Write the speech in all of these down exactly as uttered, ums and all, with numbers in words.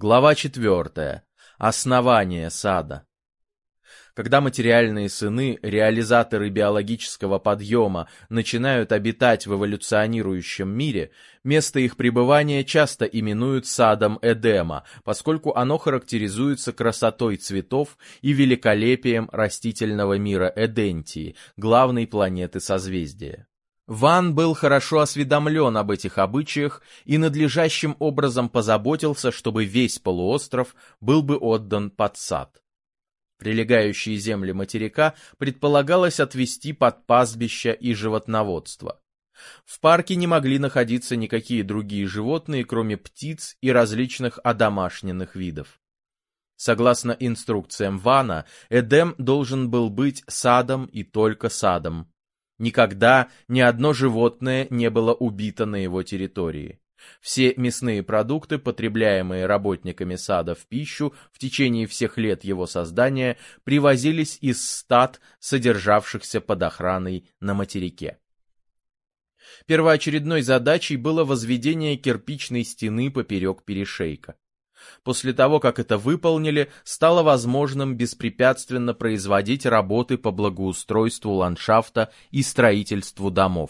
Глава четвертая. Основание сада. Когда материальные сыны, реализаторы биологического подъема, начинают обитать в эволюционирующем мире, место их пребывания часто именуют садом Эдема, поскольку оно характеризуется красотой цветов и великолепием растительного мира Эдентии, главной планеты созвездия. Ван был хорошо осведомлен об этих обычаях и надлежащим образом позаботился, чтобы весь полуостров был бы отдан под сад. Прилегающие земли материка предполагалось отвести под пастбища и животноводство. В парке не могли находиться никакие другие животные, кроме птиц и различных одомашненных видов. Согласно инструкциям Вана, Эдем должен был быть садом и только садом. Никогда ни одно животное не было убито на его территории. Все мясные продукты, потребляемые работниками сада в пищу в течение всех лет его создания, привозились из стад, содержавшихся под охраной на материке. Первоочередной задачей было возведение кирпичной стены поперек перешейка. После того, как это выполнили, стало возможным беспрепятственно производить работы по благоустройству ландшафта и строительству домов.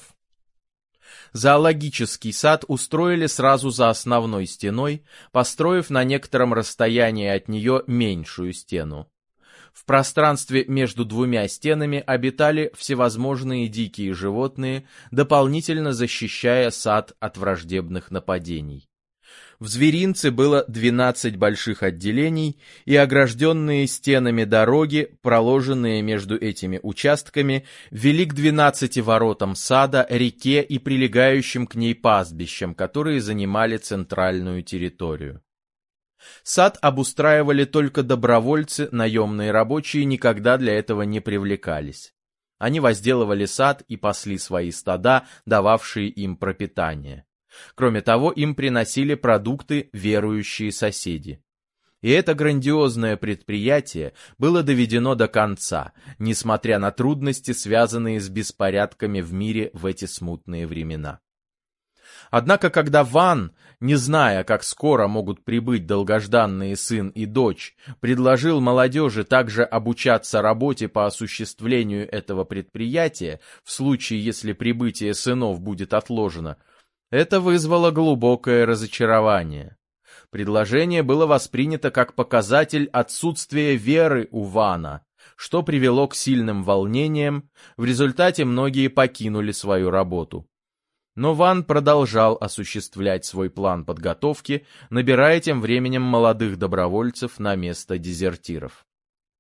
Зоологический сад устроили сразу за основной стеной, построив на некотором расстоянии от нее меньшую стену. В пространстве между двумя стенами обитали всевозможные дикие животные, дополнительно защищая сад от враждебных нападений. В зверинце было двенадцать больших отделений, и огражденные стенами дороги, проложенные между этими участками, вели к двенадцати воротам сада, реке и прилегающим к ней пастбищам, которые занимали центральную территорию. Сад обустраивали только добровольцы, наемные рабочие никогда для этого не привлекались. Они возделывали сад и пасли свои стада, дававшие им пропитание. Кроме того, им приносили продукты верующие соседи. И это грандиозное предприятие было доведено до конца, несмотря на трудности, связанные с беспорядками в мире в эти смутные времена. Однако, когда Ван, не зная, как скоро могут прибыть долгожданные сын и дочь, предложил молодежи также обучаться работе по осуществлению этого предприятия, в случае, если прибытие сынов будет отложено, это вызвало глубокое разочарование. Предложение было воспринято как показатель отсутствия веры у Вана, что привело к сильным волнениям, в результате многие покинули свою работу. Но Ван продолжал осуществлять свой план подготовки, набирая тем временем молодых добровольцев на место дезертиров.